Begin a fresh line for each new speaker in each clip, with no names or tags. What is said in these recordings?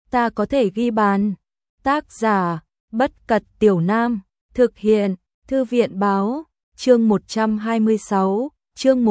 ta có thể ghi bàn. Tác giả, Bất Cật Tiểu Nam, thực hiện, Thư viện Báo, chương 126, chương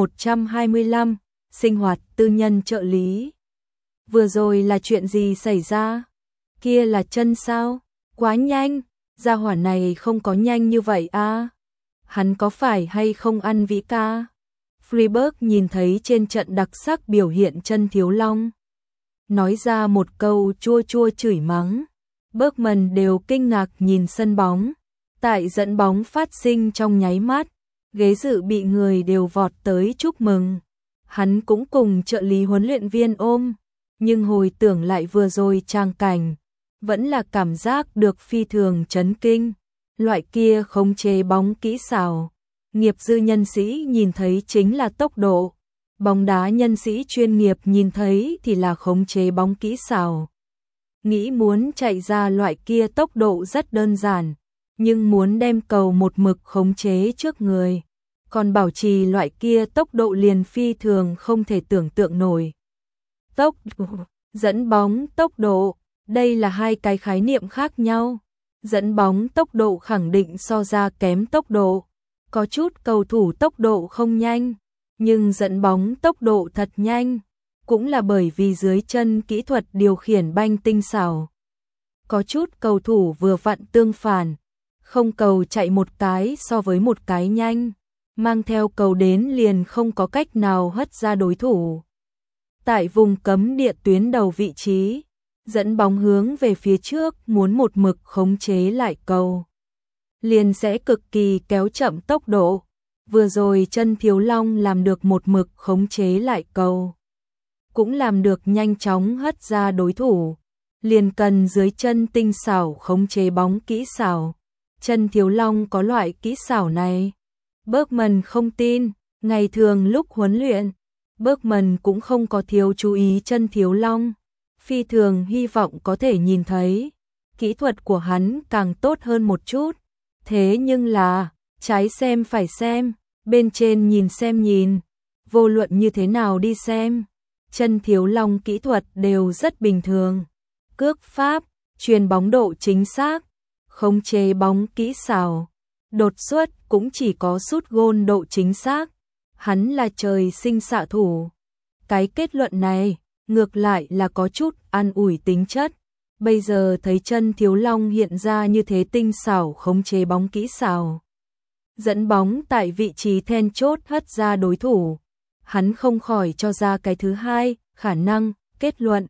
125, sinh hoạt tư nhân trợ lý. Vừa rồi là chuyện gì xảy ra? Kia là chân sao? Quá nhanh, gia hỏa này không có nhanh như vậy à? Hắn có phải hay không ăn vĩ ca? Freeberg nhìn thấy trên trận đặc sắc biểu hiện chân Thiếu Long, nói ra một câu chua chua chửi mắng. Bergman đều kinh ngạc nhìn sân bóng. Tại dẫn bóng phát sinh trong nháy mắt, ghế dự bị người đều vọt tới chúc mừng. Hắn cũng cùng trợ lý huấn luyện viên ôm, nhưng hồi tưởng lại vừa rồi trang cảnh, vẫn là cảm giác được phi thường chấn kinh. Loại kia khống chế bóng kỹ xảo, nghiệp dư nhân sĩ nhìn thấy chính là tốc độ, bóng đá nhân sĩ chuyên nghiệp nhìn thấy thì là khống chế bóng kỹ xảo. Nghĩ muốn chạy ra loại kia tốc độ rất đơn giản, nhưng muốn đem cầu một mực khống chế trước người, còn bảo trì loại kia tốc độ liền phi thường không thể tưởng tượng nổi. Tốc độ, dẫn bóng tốc độ, đây là hai cái khái niệm khác nhau. Dẫn bóng tốc độ khẳng định so ra kém tốc độ. Có chút cầu thủ tốc độ không nhanh, nhưng dẫn bóng tốc độ thật nhanh, cũng là bởi vì dưới chân kỹ thuật điều khiển banh tinh xảo. Có chút cầu thủ vừa vặn tương phản, không cầu chạy một cái so với một cái nhanh, mang theo cầu đến liền không có cách nào hất ra đối thủ. Tại vùng cấm địa tuyến đầu vị trí, dẫn bóng hướng về phía trước muốn một mực khống chế lại cầu, liền sẽ cực kỳ kéo chậm tốc độ. Vừa rồi chân Thiếu Long làm được một mực khống chế lại cầu, cũng làm được nhanh chóng hất ra đối thủ, liền cần dưới chân tinh xảo khống chế bóng kỹ xảo. Chân Thiếu Long có loại kỹ xảo này. Bergman không tin, ngày thường lúc huấn luyện, Bergman cũng không có thiếu chú ý chân Thiếu Long, phi thường hy vọng có thể nhìn thấy kỹ thuật của hắn càng tốt hơn một chút. Thế nhưng là, trái xem phải xem, bên trên nhìn xem nhìn, vô luận như thế nào đi xem, chân Thiếu Long kỹ thuật đều rất bình thường. Cước pháp, chuyền bóng độ chính xác, khống chế bóng kỹ xảo, đột xuất cũng chỉ có sút gôn độ chính xác. Hắn là trời sinh xạ thủ. Cái kết luận này, ngược lại là có chút an ủi tính chất. Bây giờ thấy chân Thiếu Long hiện ra như thế tinh xảo khống chế bóng kỹ xảo, dẫn bóng tại vị trí then chốt hất ra đối thủ, hắn không khỏi cho ra cái thứ hai khả năng kết luận.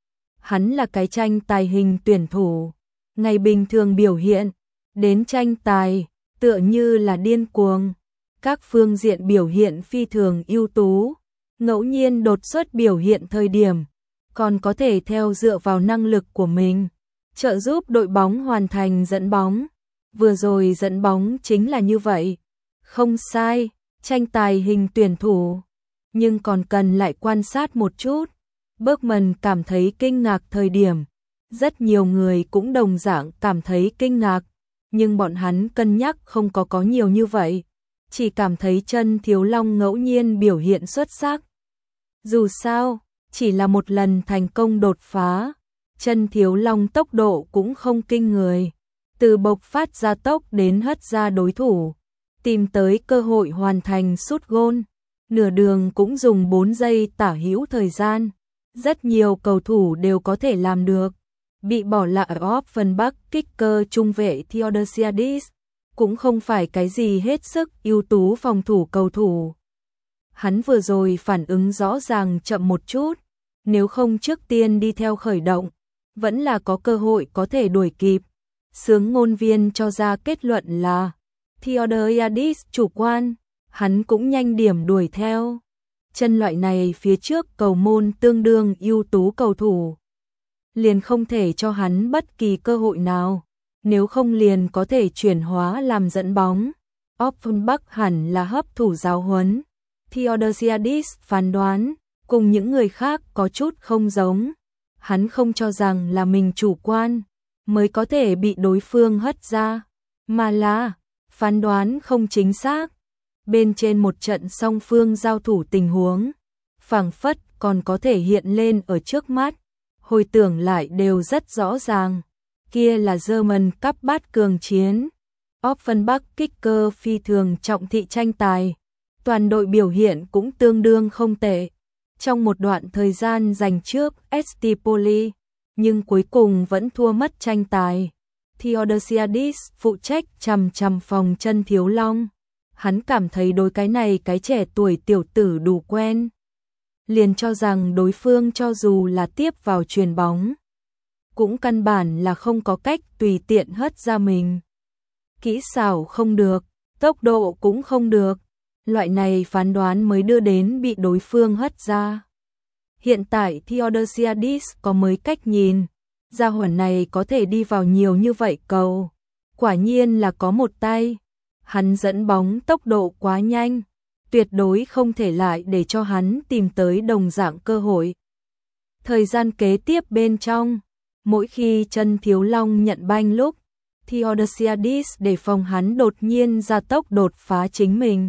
Hắn là cái tranh tài hình tuyển thủ, ngày bình thường biểu hiện, đến tranh tài, tựa như là điên cuồng. Các phương diện biểu hiện phi thường ưu tú, ngẫu nhiên đột xuất biểu hiện thời điểm, còn có thể theo dựa vào năng lực của mình, trợ giúp đội bóng hoàn thành dẫn bóng. Vừa rồi dẫn bóng chính là như vậy. Không sai, tranh tài hình tuyển thủ, nhưng còn cần lại quan sát một chút. Bergman cảm thấy kinh ngạc thời điểm, rất nhiều người cũng đồng dạng cảm thấy kinh ngạc, nhưng bọn hắn cân nhắc không có nhiều như vậy, chỉ cảm thấy chân Thiếu Long ngẫu nhiên biểu hiện xuất sắc. Dù sao, chỉ là một lần thành công đột phá, chân Thiếu Long tốc độ cũng không kinh người, từ bộc phát ra tốc đến hất ra đối thủ, tìm tới cơ hội hoàn thành sút gôn, nửa đường cũng dùng 4 giây tả hữu thời gian. Rất nhiều cầu thủ đều có thể làm được. Bị bỏ lại ở Offenbach kicker trung vệ Theodosiadis cũng không phải cái gì hết sức ưu tú phòng thủ cầu thủ. Hắn vừa rồi phản ứng rõ ràng chậm một chút, nếu không trước tiên đi theo khởi động, vẫn là có cơ hội có thể đuổi kịp. Sướng ngôn viên cho ra kết luận là Theodosiadis chủ quan, hắn cũng nhanh điểm đuổi theo. Chân loại này phía trước cầu môn tương đương ưu tú cầu thủ, liền không thể cho hắn bất kỳ cơ hội nào, nếu không liền có thể chuyển hóa làm dẫn bóng. Offenbach hẳn là hấp thụ giáo huấn. Theodosiadis phán đoán, cùng những người khác có chút không giống. Hắn không cho rằng là mình chủ quan, mới có thể bị đối phương hất ra, mà là phán đoán không chính xác. Bên trên một trận song phương giao thủ tình huống, phảng phất còn có thể hiện lên ở trước mắt. hồi tưởng lại đều rất rõ ràng. Kia là German Cup bát cường chiến. Offenbach Kicker phi thường trọng thị tranh tài. Toàn đội biểu hiện cũng tương đương không tệ. Trong một đoạn thời gian giành trước Stipoli, nhưng cuối cùng vẫn thua mất tranh tài. Theodosiadis phụ trách chằm phòng Chân Thiếu Long. Hắn cảm thấy đối cái này cái trẻ tuổi tiểu tử đủ quen. Liền cho rằng đối phương cho dù là tiếp vào chuyền bóng, cũng căn bản là không có cách tùy tiện hất ra mình. Kỹ xảo không được, tốc độ cũng không được. Loại này phán đoán mới đưa đến bị đối phương hất ra. Hiện tại Theodosiadis có mới cách nhìn. Gia hỏa này có thể đi vào nhiều như vậy cầu. Quả nhiên là có một tay. Hắn dẫn bóng tốc độ quá nhanh. Tuyệt đối không thể lại để cho hắn tìm tới đồng dạng cơ hội. Thời gian kế tiếp bên trong, mỗi khi Chân Thiếu Long nhận banh lúc, Theodosiadis để phòng hắn đột nhiên ra tốc đột phá chính mình.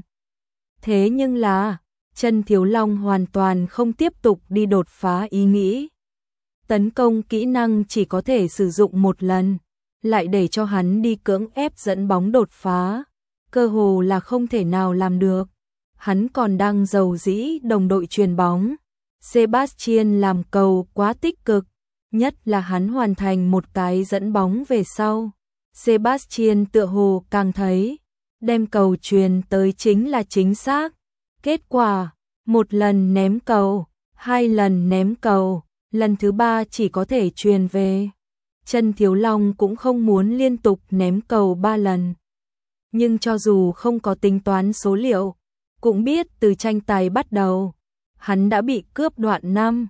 Thế nhưng là, Chân Thiếu Long hoàn toàn không tiếp tục đi đột phá ý nghĩ. Tấn công kỹ năng chỉ có thể sử dụng một lần, lại để cho hắn đi cưỡng ép dẫn bóng đột phá. Cơ hồ là không thể nào làm được. Hắn còn đang giàu dĩ đồng đội chuyền bóng. Sebastian làm cầu quá tích cực, nhất là hắn hoàn thành một cái dẫn bóng về sau. Sebastian tựa hồ càng thấy, đem cầu chuyền tới chính là chính xác. Kết quả, một lần ném cầu, hai lần ném cầu, lần thứ ba chỉ có thể chuyền về. Chân Thiếu Long cũng không muốn liên tục ném cầu 3 lần. Nhưng cho dù không có tính toán số liệu, cũng biết từ tranh tài bắt đầu, hắn đã bị cướp đoạn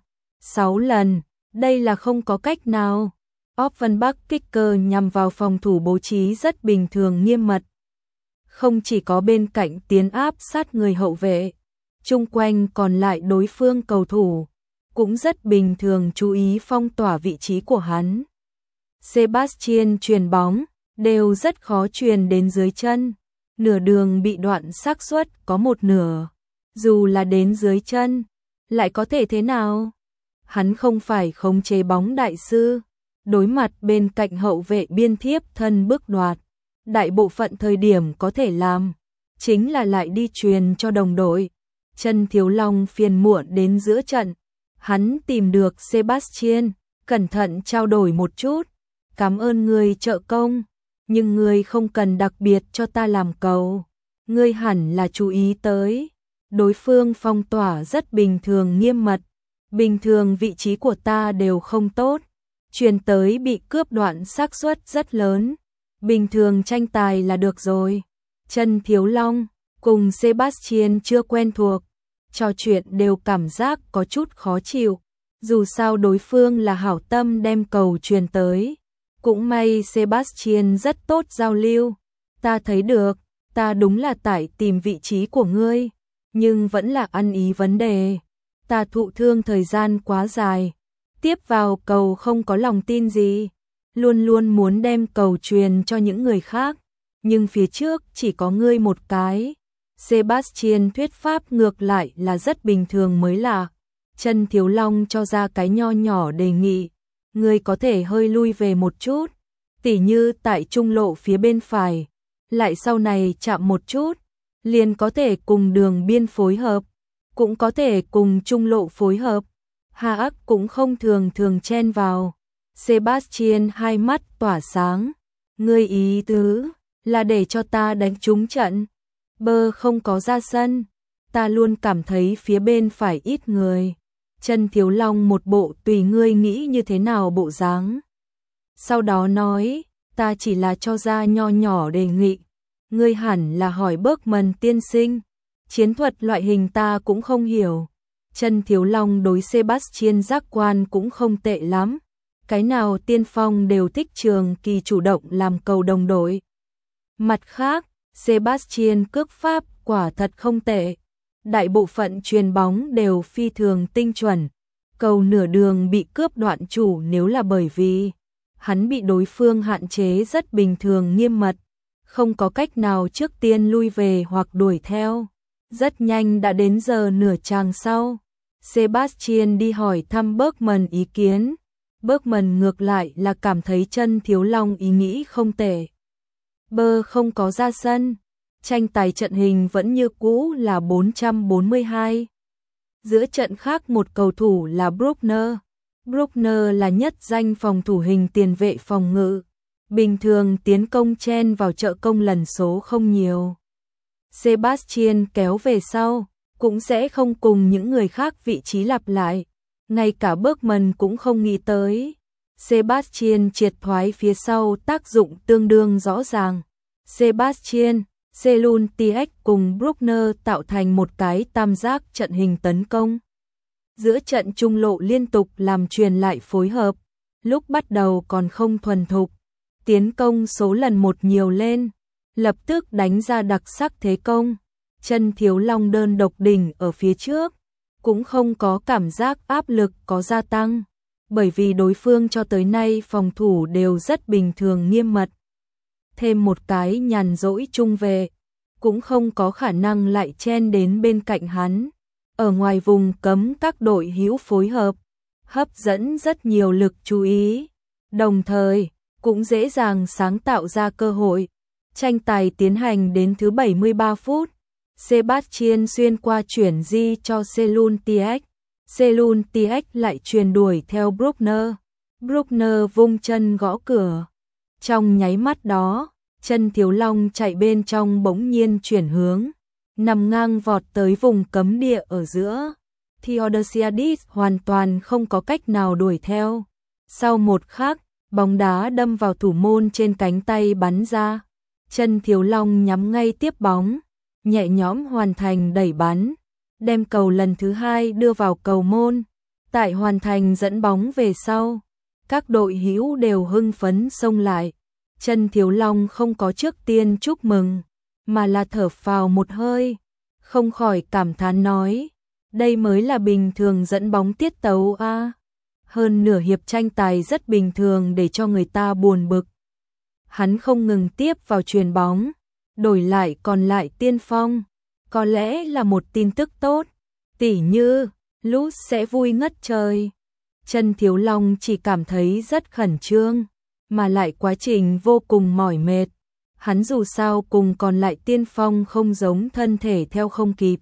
5-6 lần, đây là không có cách nào. Offenbach Kicker nhằm vào phòng thủ bố trí rất bình thường nghiêm mật. Không chỉ có bên cạnh tiến áp sát người hậu vệ, chung quanh còn lại đối phương cầu thủ, cũng rất bình thường chú ý phong tỏa vị trí của hắn. Sebastian chuyền bóng, đều rất khó chuyền đến dưới chân. Nửa đường bị đoạn xác suất có một nửa. Dù là đến dưới chân, lại có thể thế nào? Hắn không phải khống chế bóng đại sư. Đối mặt bên cạnh hậu vệ biên thiếp thân bước đoạt. Đại bộ phận thời điểm có thể làm, chính là lại đi truyền cho đồng đội. Chân Thiếu Long phiền muộn đến giữa trận. Hắn tìm được Sebastian, cẩn thận trao đổi một chút. Cảm ơn người trợ công, nhưng người không cần đặc biệt cho ta làm cầu. Ngươi hẳn là chú ý tới. Đối phương phong tỏa rất bình thường nghiêm mật. Bình thường vị trí của ta đều không tốt. Truyền tới bị cướp đoạn xác suất rất lớn. Bình thường tranh tài là được rồi. Chân Thiếu Long cùng Sebastian chưa quen thuộc, trò chuyện đều cảm giác có chút khó chịu. Dù sao đối phương là hảo tâm đem cầu truyền tới. Cũng may Sebastian rất tốt giao lưu. Ta thấy được, ta đúng là tại tìm vị trí của ngươi, nhưng vẫn là ăn ý vấn đề. Ta thụ thương thời gian quá dài, tiếp vào cầu không có lòng tin gì, luôn luôn muốn đem cầu truyền cho những người khác, nhưng phía trước chỉ có ngươi một cái. Sebastian thuyết pháp ngược lại là rất bình thường mới lạ. Chân Thiếu Long cho ra cái nho nhỏ đề nghị, ngươi có thể hơi lui về một chút, tỉ như tại trung lộ phía bên phải, lại sau này chạm một chút, liền có thể cùng đường biên phối hợp, cũng có thể cùng trung lộ phối hợp. Hà Ác cũng không thường chen vào. Sebastian hai mắt tỏa sáng. Ngươi ý tứ là để cho ta đánh trúng trận. Bơ không có ra sân. Ta luôn cảm thấy phía bên phải ít người. Chân Thiếu Long một bộ tùy ngươi nghĩ như thế nào bộ dáng. Sau đó nói, ta chỉ là cho ra nho nhỏ đề nghị. Ngươi hẳn là hỏi Bergman tiên sinh. Chiến thuật loại hình ta cũng không hiểu. Chân Thiếu Long đối Sebastian giác quan cũng không tệ lắm. Cái nào tiên phong đều thích trường kỳ chủ động làm cầu đồng đội. Mặt khác, Sebastian cước pháp quả thật không tệ. Đại bộ phận chuyền bóng đều phi thường tinh chuẩn. Cầu nửa đường bị cướp đoạn chủ nếu là bởi vì hắn bị đối phương hạn chế rất bình thường nghiêm mật. Không có cách nào trước tiên lui về hoặc đuổi theo. Rất nhanh đã đến giờ nửa chàng sau. Sebastian đi hỏi thăm Bergman ý kiến. Bergman ngược lại là cảm thấy Chân Thiếu Long ý nghĩ không tệ. Bơ không có ra sân, tranh tài trận hình vẫn như cũ là 442. Giữa trận khác một cầu thủ là Bruckner. Bruckner là nhất danh phòng thủ hình tiền vệ phòng ngự. Bình thường tiến công chen vào trợ công lần số không nhiều. Sebastian kéo về sau, cũng sẽ không cùng những người khác vị trí lặp lại. Ngay cả Bergman cũng không nghĩ tới. Sebastian triệt thoái phía sau tác dụng tương đương rõ ràng. Sebastian, Selun TX cùng Bruckner tạo thành một cái tam giác trận hình tấn công. Giữa trận trung lộ liên tục làm truyền lại phối hợp, lúc bắt đầu còn không thuần thục, tiến công số lần một nhiều lên, lập tức đánh ra đặc sắc thế công. Chân Thiếu Long đơn độc đỉnh ở phía trước, cũng không có cảm giác áp lực có gia tăng, bởi vì đối phương cho tới nay phòng thủ đều rất bình thường nghiêm mật. Thêm một cái nhàn rỗi trung vệ, cũng không có khả năng lại chen đến bên cạnh hắn. Ở ngoài vùng cấm các đội hữu phối hợp, hấp dẫn rất nhiều lực chú ý, đồng thời cũng dễ dàng sáng tạo ra cơ hội. Tranh tài tiến hành đến thứ 73 phút, Sebastian xuyên qua chuyển di cho Selun TX. Selun TX lại truyền đuổi theo Bruckner. Bruckner vung chân gõ cửa. Trong nháy mắt đó, Chân Thiếu Long chạy bên trong bỗng nhiên chuyển hướng, nằm ngang vọt tới vùng cấm địa ở giữa. Theodosiadis hoàn toàn không có cách nào đuổi theo. Sau một khắc, bóng đá đâm vào thủ môn trên cánh tay bắn ra. Chân Thiếu Long nhắm ngay tiếp bóng, nhẹ nhõm hoàn thành đẩy bắn, đem cầu lần thứ hai đưa vào cầu môn. Tại hoàn thành dẫn bóng về sau, các đội hữu đều hưng phấn xông lại. Chân Thiếu Long không có trước tiên chúc mừng, mà là thở phào một hơi, không khỏi cảm thán nói, đây mới là bình thường dẫn bóng tiết tấu a. Hơn nửa hiệp tranh tài rất bình thường để cho người ta buồn bực. Hắn không ngừng tiếp vào chuyền bóng, đổi lại còn lại tiên phong, có lẽ là một tin tức tốt, tỉ như Luz sẽ vui ngất trời. Chân Thiếu Long chỉ cảm thấy rất khẩn trương, mà lại quá trình vô cùng mỏi mệt. Hắn dù sao cùng còn lại tiên phong không giống, thân thể theo không kịp.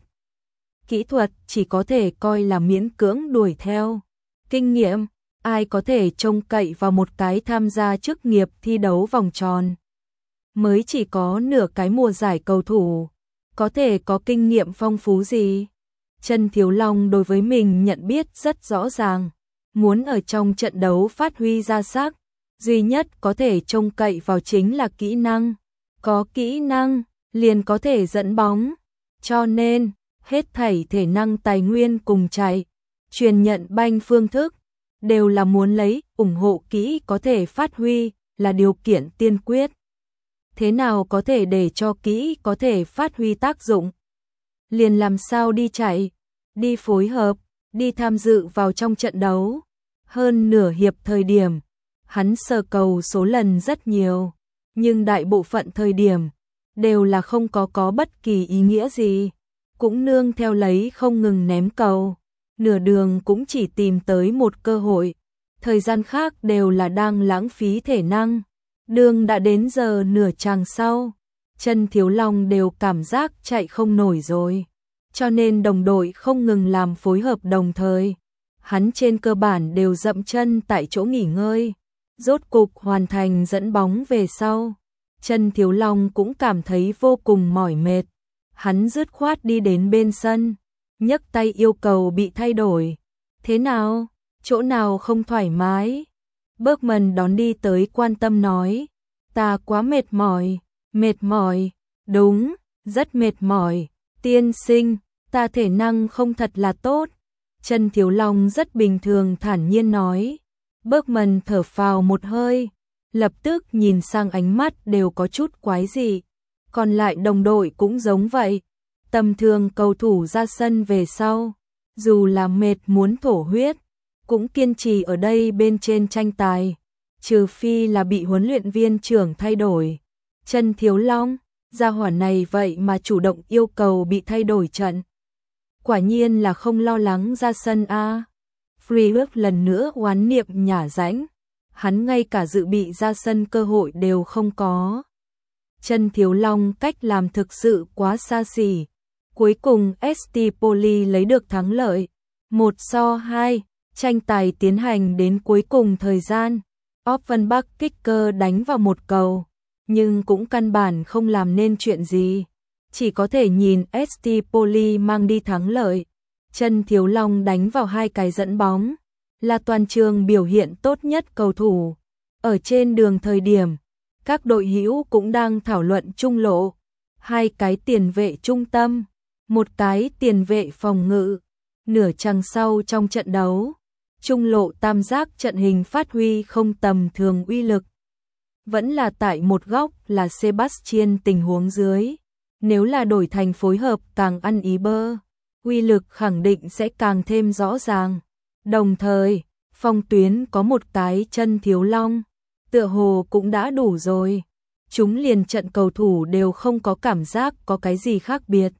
Kỹ thuật chỉ có thể coi là miễn cưỡng đuổi theo. Kinh nghiệm, ai có thể trông cậy vào một cái tham gia chức nghiệp thi đấu vòng tròn. Mới chỉ có nửa cái mùa giải cầu thủ, có thể có kinh nghiệm phong phú gì. Chân Thiếu Long đối với mình nhận biết rất rõ ràng. Muốn ở trong trận đấu phát huy ra sắc, duy nhất có thể trông cậy vào chính là kỹ năng. Có kỹ năng, liền có thể dẫn bóng. Cho nên, hết thảy thể năng tài nguyên cùng chạy, truyền nhận banh phương thức, đều là muốn lấy ủng hộ kỹ có thể phát huy, là điều kiện tiên quyết. Thế nào có thể để cho kỹ có thể phát huy tác dụng? Liền làm sao đi chạy, đi phối hợp, đi tham dự vào trong trận đấu. Hơn nửa hiệp thời điểm, hắn sờ cầu số lần rất nhiều, nhưng đại bộ phận thời điểm đều là không có bất kỳ ý nghĩa gì, cũng nương theo lấy không ngừng ném cầu, nửa đường cũng chỉ tìm tới một cơ hội, thời gian khác đều là đang lãng phí thể năng. Đường đã đến giờ nửa chàng sau, Chân Thiếu Long đều cảm giác chạy không nổi rồi, cho nên đồng đội không ngừng làm phối hợp đồng thời. Hắn trên cơ bản đều dậm chân tại chỗ nghỉ ngơi, rốt cục hoàn thành dẫn bóng về sau. Chân Thiếu Long cũng cảm thấy vô cùng mỏi mệt. Hắn dứt khoát đi đến bên sân, nhấc tay yêu cầu bị thay đổi. Thế nào? Chỗ nào không thoải mái? Bergman đón đi tới quan tâm nói, ta quá mệt mỏi, đúng, rất mệt mỏi, tiên sinh, ta thể năng không thật là tốt. Chân Thiếu Long rất bình thường thản nhiên nói. Bergman thở phào một hơi, lập tức nhìn sang ánh mắt đều có chút quái dị. Còn lại đồng đội cũng giống vậy. Tầm thường cầu thủ ra sân về sau, dù là mệt muốn thổ huyết, cũng kiên trì ở đây bên trên tranh tài, trừ phi là bị huấn luyện viên trưởng thay đổi. Chân Thiếu Long, gia hỏa này vậy mà chủ động yêu cầu bị thay đổi trận. Quả nhiên là không lo lắng ra sân a. Friedrich lần nữa oán niệm nhả rãnh, hắn ngay cả dự bị ra sân cơ hội đều không có. Chân Thiếu Long cách làm thực sự quá xa xỉ. Cuối cùng ST Poli lấy được thắng lợi. 1-2, tranh tài tiến hành đến cuối cùng thời gian. Offenbach kicker đánh vào một cầu, nhưng cũng căn bản không làm nên chuyện gì. Chỉ có thể nhìn ST Poli mang đi thắng lợi. Chân Thiếu Long đánh vào 2 cái dẫn bóng, là toàn trường biểu hiện tốt nhất cầu thủ. Ở trên đường thời điểm, các đội hữu cũng đang thảo luận trung lộ. 2 cái tiền vệ trung tâm, 1 cái tiền vệ phòng ngự. Nửa chặng sau trong trận đấu, trung lộ tam giác trận hình phát huy không tầm thường uy lực. Vẫn là tại một góc là Sebastian tình huống dưới. Nếu là đổi thành phối hợp càng ăn ý bơ, uy lực khẳng định sẽ càng thêm rõ ràng. Đồng thời, phòng tuyến có một cái Chân Thiếu Long, tựa hồ cũng đã đủ rồi. Chúng liền trận cầu thủ đều không có cảm giác có cái gì khác biệt.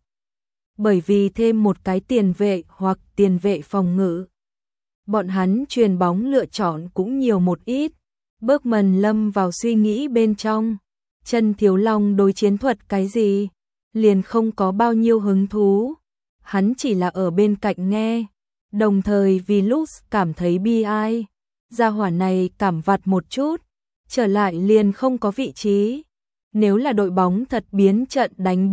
Bởi vì thêm một cái tiền vệ hoặc tiền vệ phòng ngự, bọn hắn truyền bóng lựa chọn cũng nhiều một ít. Bergman lâm vào suy nghĩ bên trong. Chân Thiếu Long đối chiến thuật cái gì? Liền không có bao nhiêu hứng thú. Hắn chỉ là ở bên cạnh nghe. Đồng thời vì Lux cảm thấy bi ai. Gia hỏa này cảm vặt một chút, trở lại liền không có vị trí. Nếu là đội bóng thật biến trận đánh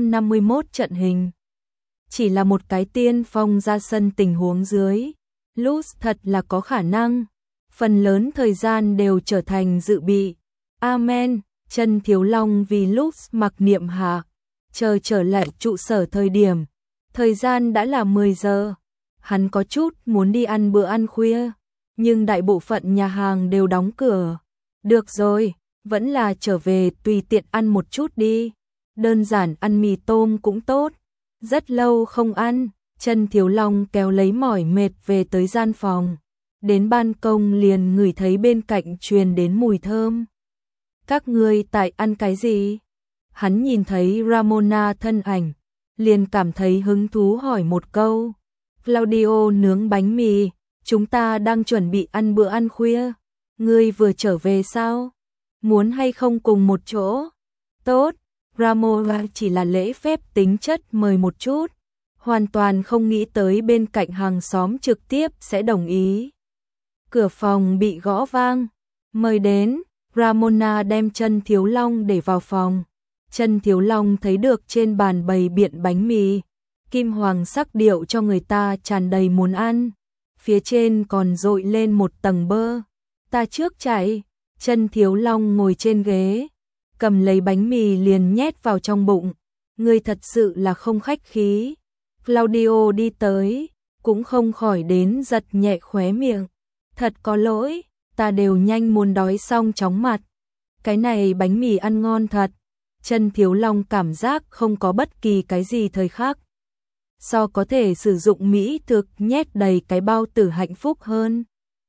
451 trận hình, chỉ là một cái tiên phong ra sân tình huống dưới, Lux thật là có khả năng. Phần lớn thời gian đều trở thành dự bị. Amen. Chân Thiếu Long vì Lux mặc niệm hạ. Chờ trở lại trụ sở thời điểm, thời gian đã là 10 giờ. Hắn có chút muốn đi ăn bữa ăn khuya, nhưng đại bộ phận nhà hàng đều đóng cửa. Được rồi, vẫn là trở về tùy tiện ăn một chút đi. Đơn giản ăn mì tôm cũng tốt. Rất lâu không ăn, Chân Thiếu Long kéo lấy mỏi mệt về tới gian phòng. Đến ban công liền ngửi thấy bên cạnh truyền đến mùi thơm. Các ngươi tại ăn cái gì? Hắn nhìn thấy Ramona thân ảnh, liền cảm thấy hứng thú hỏi một câu. Claudio nướng bánh mì, chúng ta đang chuẩn bị ăn bữa ăn khuya. Ngươi vừa trở về sao? Muốn hay không cùng một chỗ? Tốt, Ramona chỉ là lễ phép tính chất mời một chút. Hoàn toàn không nghĩ tới bên cạnh hàng xóm trực tiếp sẽ đồng ý. Cửa phòng bị gõ vang. Mời đến, Ramona đem Chân Thiếu Long để vào phòng. Chân Thiếu Long thấy được trên bàn bày biện bánh mì, kim hoàng sắc điệu cho người ta tràn đầy muốn ăn. Phía trên còn dội lên một tầng bơ. Ta trước chạy. Chân Thiếu Long ngồi trên ghế, cầm lấy bánh mì liền nhét vào trong bụng. Ngươi thật sự là không khách khí. Claudio đi tới, cũng không khỏi đến giật nhẹ khóe miệng. Thật có lỗi, ta đều nhanh muốn đói xong chóng mặt. Cái này bánh mì ăn ngon thật. Chân Thiếu Long cảm giác không có bất kỳ cái gì thời khắc so có thể sử dụng mỹ thực nhét đầy cái bao tử hạnh phúc hơn.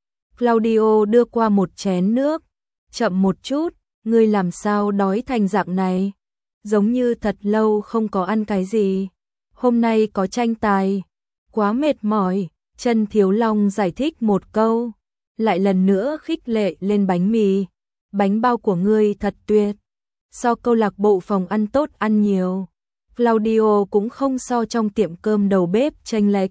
Claudio đưa qua một chén nước. Chậm một chút, ngươi làm sao đói thành dạng này? Giống như thật lâu không có ăn cái gì. Hôm nay có tranh tài, quá mệt mỏi. Chân Thiếu Long giải thích một câu, lại lần nữa khích lệ lên bánh mì. Bánh bao của ngươi thật tuyệt, so câu lạc bộ phòng ăn tốt ăn nhiều. Claudio cũng không so trong tiệm cơm đầu bếp chênh lệch.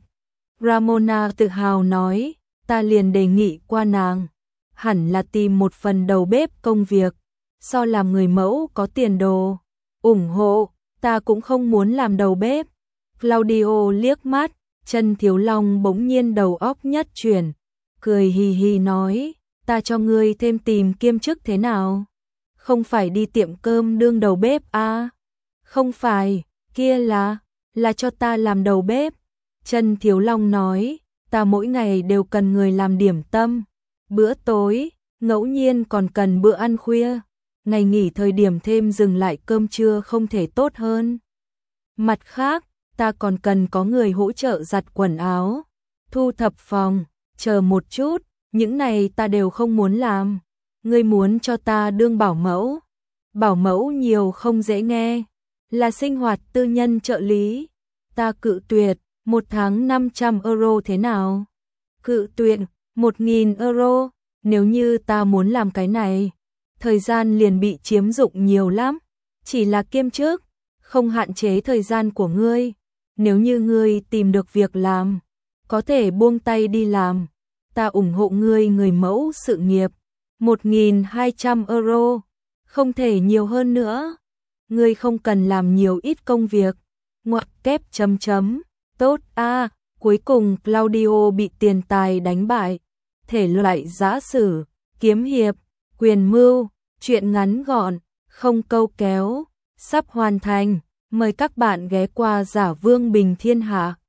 Ramona tự hào nói, ta liền đề nghị qua nàng, hẳn là tìm một phần đầu bếp công việc, so làm người mẫu có tiền đồ. Ủng hộ, ta cũng không muốn làm đầu bếp. Claudio liếc mắt, Chân Thiếu Long bỗng nhiên đầu óc nhất chuyển, cười hì hì nói, ta cho ngươi thêm tìm kiêm chức thế nào? Không phải đi tiệm cơm đương đầu bếp à? Không phải, kia là cho ta làm đầu bếp. Chân Thiếu Long nói, ta mỗi ngày đều cần người làm điểm tâm, bữa tối, ngẫu nhiên còn cần bữa ăn khuya. Ngày nghỉ thời điểm thêm dừng lại cơm trưa không thể tốt hơn. Mặt khác, ta còn cần có người hỗ trợ giặt quần áo, thu thập phòng, chờ một chút, những này ta đều không muốn làm. Ngươi muốn cho ta đương bảo mẫu? Bảo mẫu nhiều không dễ nghe, là sinh hoạt tư nhân trợ lý. Ta cự tuyệt, 1 tháng 500 euro thế nào? Cự tuyệt, 1.000 euro, nếu như ta muốn làm cái này, thời gian liền bị chiếm dụng nhiều lắm, chỉ là kiêm chức, không hạn chế thời gian của ngươi, nếu như ngươi tìm được việc làm, có thể buông tay đi làm, ta ủng hộ ngươi người mẫu sự nghiệp, 1.200 euro, không thể nhiều hơn nữa, ngươi không cần làm nhiều ít công việc, ngoặc kép chấm chấm, tốt a. Cuối cùng Claudio bị tiền tài đánh bại, thể loại giã sử, kiếm hiệp, quyền mưu, truyện ngắn gọn, không câu kéo, sắp hoàn thành, mời các bạn ghé qua Giả Vương Bình Thiên Hạ.